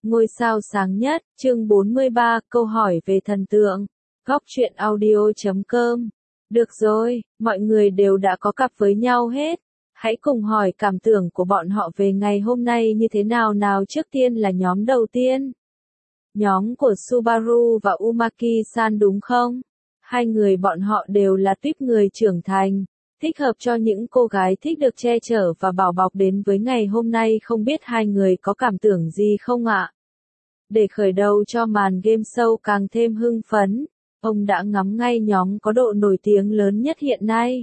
Ngôi sao sáng nhất, chương 43, câu hỏi về thần tượng. Góc truyện audio.com. Được rồi, mọi người đều đã có cặp với nhau hết. Hãy cùng hỏi cảm tưởng của bọn họ về ngày hôm nay như thế nào nào. Trước tiên là nhóm đầu tiên. Nhóm của Subaru và Umaki-san đúng không? Hai người bọn họ đều là tuýp người trưởng thành, thích hợp cho những cô gái thích được che chở và bảo bọc đến với ngày hôm nay. Không biết hai người có cảm tưởng gì không ạ? Để khởi đầu cho màn game show càng thêm hưng phấn, ông đã ngắm ngay nhóm có độ nổi tiếng lớn nhất hiện nay.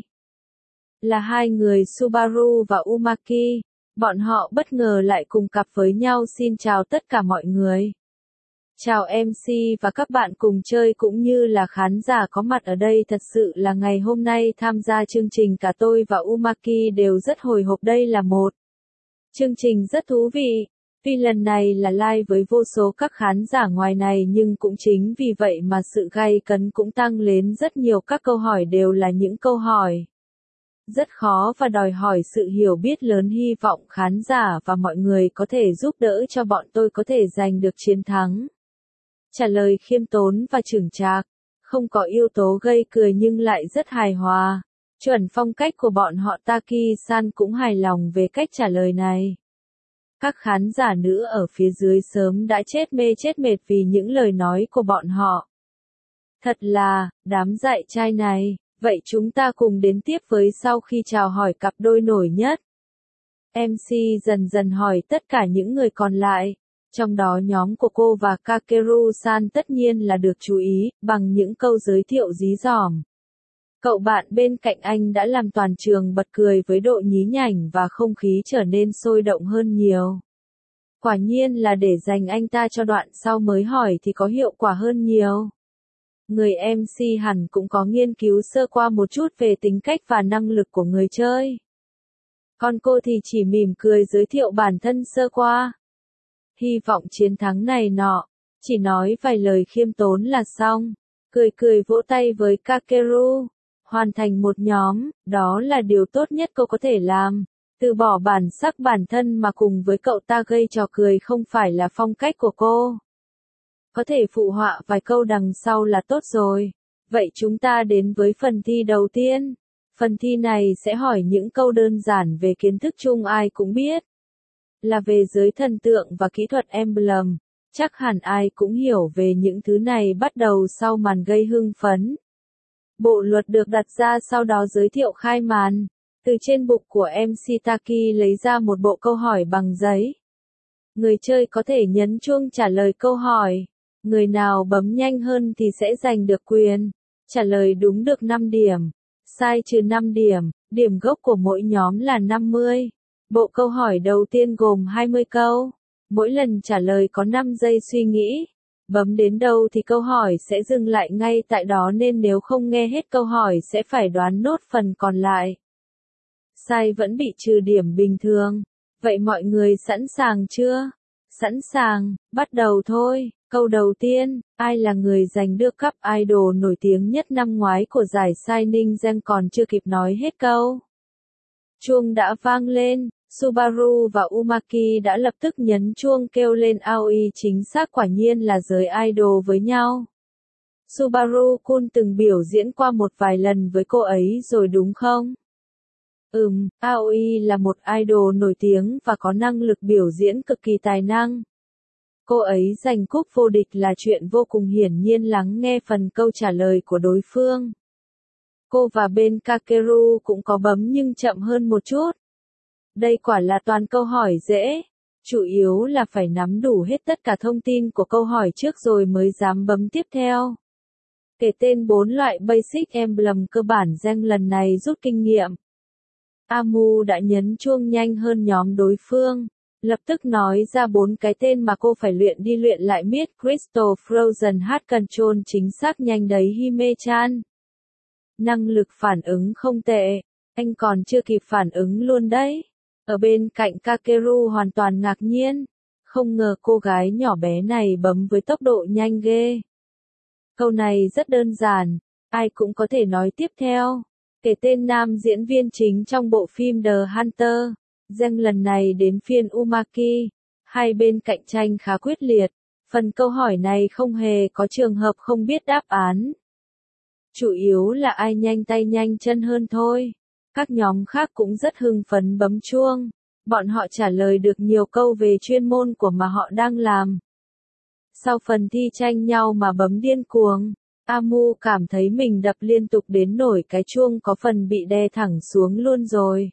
Là hai người Subaru và Umaki, bọn họ bất ngờ lại cùng cặp với nhau. Xin chào tất cả mọi người. Chào MC và các bạn cùng chơi cũng như là khán giả có mặt ở đây. Thật sự là ngày hôm nay tham gia chương trình cả tôi và Umaki đều rất hồi hộp. Đây là một chương trình rất thú vị. Tuy lần này là live với vô số các khán giả ngoài này nhưng cũng chính vì vậy mà sự gay cấn cũng tăng lên rất nhiều. Các câu hỏi đều là những câu hỏi rất khó và đòi hỏi sự hiểu biết lớn. Hy vọng khán giả và mọi người có thể giúp đỡ cho bọn tôi có thể giành được chiến thắng. Trả lời khiêm tốn và chững chạc, không có yếu tố gây cười nhưng lại rất hài hòa, chuẩn phong cách của bọn họ. Taki-san cũng hài lòng về cách trả lời này. Các khán giả nữ ở phía dưới sớm đã chết mê chết mệt vì những lời nói của bọn họ. Thật là, đám dạy trai này. Vậy chúng ta cùng đến tiếp với sau khi chào hỏi cặp đôi nổi nhất. MC dần dần hỏi tất cả những người còn lại. Trong đó nhóm của cô và Kakeru-san tất nhiên là được chú ý, bằng những câu giới thiệu dí dỏm. Cậu bạn bên cạnh anh đã làm toàn trường bật cười với độ nhí nhảnh và không khí trở nên sôi động hơn nhiều. Quả nhiên là để dành anh ta cho đoạn sau mới hỏi thì có hiệu quả hơn nhiều. Người MC hẳn cũng có nghiên cứu sơ qua một chút về tính cách và năng lực của người chơi. Còn cô thì chỉ mỉm cười giới thiệu bản thân sơ qua. Hy vọng chiến thắng này nọ, chỉ nói vài lời khiêm tốn là xong. Cười cười vỗ tay với Kakeru. Hoàn thành một nhóm, đó là điều tốt nhất cô có thể làm. Từ bỏ bản sắc bản thân mà cùng với cậu ta gây trò cười không phải là phong cách của cô. Có thể phụ họa vài câu đằng sau là tốt rồi. Vậy chúng ta đến với phần thi đầu tiên. Phần thi này sẽ hỏi những câu đơn giản về kiến thức chung ai cũng biết. Là về giới thần tượng và kỹ thuật emblem. Chắc hẳn ai cũng hiểu về những thứ này. Bắt đầu sau màn gây hưng phấn. Bộ luật được đặt ra sau đó giới thiệu khai màn. Từ trên bục của MC Taki lấy ra một bộ câu hỏi bằng giấy. Người chơi có thể nhấn chuông trả lời câu hỏi. Người nào bấm nhanh hơn thì sẽ giành được quyền trả lời đúng được 5 điểm. Sai trừ 5 điểm, điểm gốc của mỗi nhóm là 50. Bộ câu hỏi đầu tiên gồm 20 câu. Mỗi lần trả lời có 5 giây suy nghĩ. Bấm đến đâu thì câu hỏi sẽ dừng lại ngay tại đó nên nếu không nghe hết câu hỏi sẽ phải đoán nốt phần còn lại. Sai vẫn bị trừ điểm bình thường. Vậy mọi người sẵn sàng chưa? Sẵn sàng, bắt đầu thôi. Câu đầu tiên, ai là người giành được cúp idol nổi tiếng nhất năm ngoái của giải Shining Gem? Còn chưa kịp nói hết câu. Chuông đã vang lên, Subaru và Umaki đã lập tức nhấn chuông kêu lên Aoi. Chính xác, quả nhiên là giới idol với nhau. Subaru-kun từng biểu diễn qua một vài lần với cô ấy rồi đúng không? Aoi là một idol nổi tiếng và có năng lực biểu diễn cực kỳ tài năng. Cô ấy giành cúp vô địch là chuyện vô cùng hiển nhiên. Lắng nghe phần câu trả lời của đối phương. Cô và bên Kakeru cũng có bấm nhưng chậm hơn một chút. Đây quả là toàn câu hỏi dễ. Chủ yếu là phải nắm đủ hết tất cả thông tin của câu hỏi trước rồi mới dám bấm tiếp theo. Kể tên 4 loại basic emblem cơ bản. Gem lần này rút kinh nghiệm. Amu đã nhấn chuông nhanh hơn nhóm đối phương. Lập tức nói ra 4 cái tên mà cô phải luyện đi luyện lại. Mid Crystal, Frozen Heart Control. Chính xác, nhanh đấy Hime-chan. Năng lực phản ứng không tệ. Anh còn chưa kịp phản ứng luôn đấy. Ở bên cạnh Kakeru hoàn toàn ngạc nhiên. Không ngờ cô gái nhỏ bé này bấm với tốc độ nhanh ghê. Câu này rất đơn giản. Ai cũng có thể nói tiếp theo. Kể tên nam diễn viên chính trong bộ phim The Hunter. Gem lần này đến phiên Umaki. Hai bên cạnh tranh khá quyết liệt, phần câu hỏi này không hề có trường hợp không biết đáp án. Chủ yếu là ai nhanh tay nhanh chân hơn thôi. Các nhóm khác cũng rất hưng phấn bấm chuông. Bọn họ trả lời được nhiều câu về chuyên môn của mà họ đang làm. Sau phần thi tranh nhau mà bấm điên cuồng, Amu cảm thấy mình đập liên tục đến nổi cái chuông có phần bị đè thẳng xuống luôn rồi.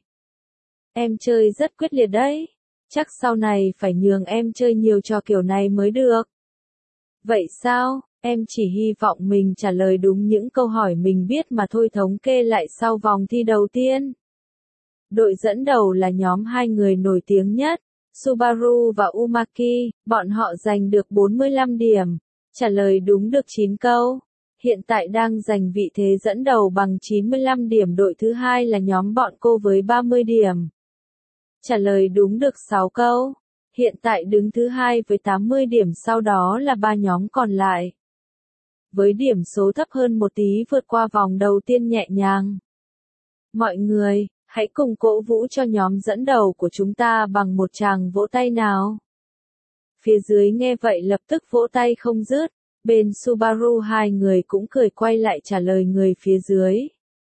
Em chơi rất quyết liệt đấy. Chắc sau này phải nhường em chơi nhiều trò kiểu này mới được. Vậy sao? Em chỉ hy vọng mình trả lời đúng những câu hỏi mình biết mà thôi. Thống kê lại sau vòng thi đầu tiên. Đội dẫn đầu là nhóm hai người nổi tiếng nhất, Subaru và Umaki, bọn họ giành được 45 điểm, trả lời đúng được 9 câu. Hiện tại đang giành vị thế dẫn đầu bằng 95 điểm. Đội thứ hai là nhóm bọn cô với 30 điểm. Trả lời đúng được 6 câu. Hiện tại đứng thứ hai với 80 điểm, sau đó là ba nhóm còn lại. Với điểm số thấp hơn một tí vượt qua vòng đầu tiên nhẹ nhàng. Mọi người, hãy cùng cổ vũ cho nhóm dẫn đầu của chúng ta bằng một tràng vỗ tay nào. Phía dưới nghe vậy lập tức vỗ tay không dứt. Bên Subaru hai người cũng cười quay lại trả lời người phía dưới.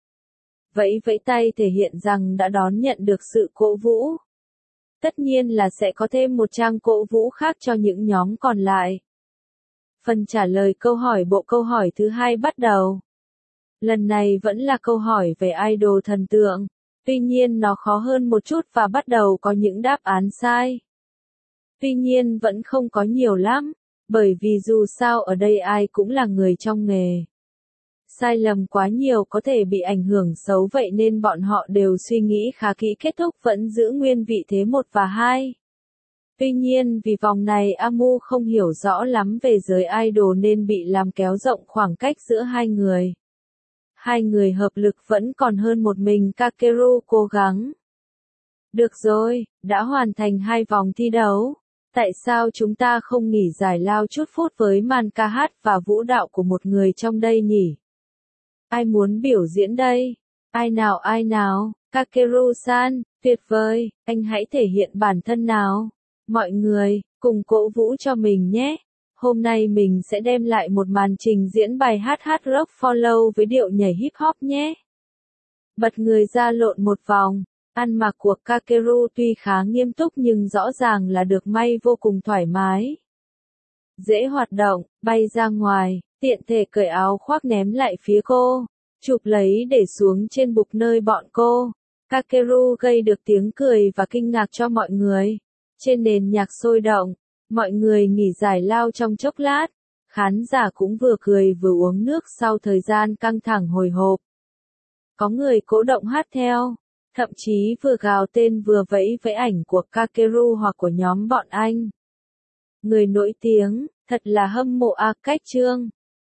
Vẫy vẫy tay thể hiện rằng đã đón nhận được sự cổ vũ. Tất nhiên là sẽ có thêm một trang cổ vũ khác cho những nhóm còn lại. Phần trả lời câu hỏi bộ câu hỏi thứ hai bắt đầu. Lần này vẫn là câu hỏi về idol thần tượng. Tuy nhiên nó khó hơn một chút và bắt đầu có những đáp án sai. Tuy nhiên vẫn không có nhiều lắm, bởi vì dù sao ở đây ai cũng là người trong nghề. Sai lầm quá nhiều có thể bị ảnh hưởng xấu, vậy nên bọn họ đều suy nghĩ khá kỹ, kết thúc vẫn giữ nguyên vị thế 1 và 2. Tuy nhiên vì vòng này Amu không hiểu rõ lắm về giới idol nên bị làm kéo rộng khoảng cách giữa hai người. Hai người hợp lực vẫn còn hơn một mình Kakeru cố gắng. Được rồi, đã hoàn thành 2 vòng thi đấu. Tại sao chúng ta không nghỉ giải lao chút phút với màn ca hát và vũ đạo của một người trong đây nhỉ? Ai muốn biểu diễn đây? Ai nào? Kakeru-san, tuyệt vời, anh hãy thể hiện bản thân nào. Mọi người, cùng cổ vũ cho mình nhé. Hôm nay mình sẽ đem lại một màn trình diễn bài hát rock follow với điệu nhảy hip hop nhé. Bật người ra lộn một vòng. Ăn mặc của Kakeru tuy khá nghiêm túc nhưng rõ ràng là được may vô cùng thoải mái. Dễ hoạt động, bay ra ngoài, tiện thể cởi áo khoác ném lại phía cô, chụp lấy để xuống trên bục nơi bọn cô. Kakeru gây được tiếng cười và kinh ngạc cho mọi người. Trên nền nhạc sôi động, mọi người nghỉ giải lao trong chốc lát. Khán giả cũng vừa cười vừa uống nước sau thời gian căng thẳng hồi hộp. Có người cố động hát theo. Thậm chí vừa gào tên vừa vẫy vẫy ảnh của Kakeru hoặc của nhóm bọn anh. Người nổi tiếng, thật là hâm mộ Cách Trương.